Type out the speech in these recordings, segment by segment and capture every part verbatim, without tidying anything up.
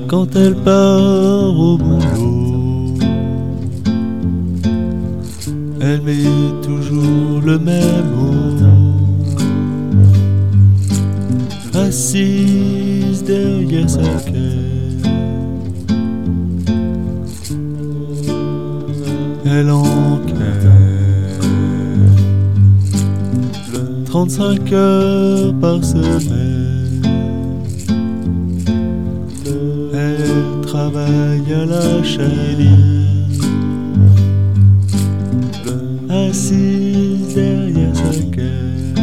quand elle part au boulot, elle met toujours le même mot, assise derrière sa caisse. Elle enquête trente-cinq heures par semaine. Elle travaille à la chaîne, assise derrière sa caisse.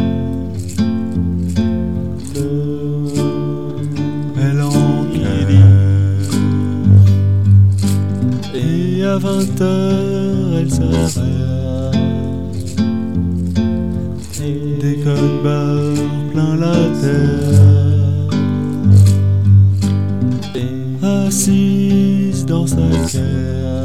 Elle enquête et à vingt heures elle s'arrête. Des codes barres plein la terre, assise dans sa caisse.